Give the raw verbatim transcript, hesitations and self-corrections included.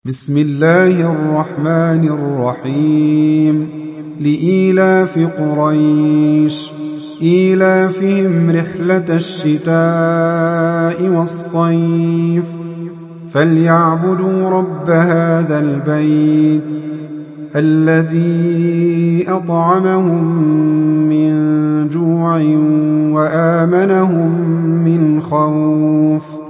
بسم الله الرحمن الرحيم لإيلاف قريش إيلافهم رحلة الشتاء والصيف فليعبدوا رب هذا البيت الذي أطعمهم من جوع وآمنهم من خوف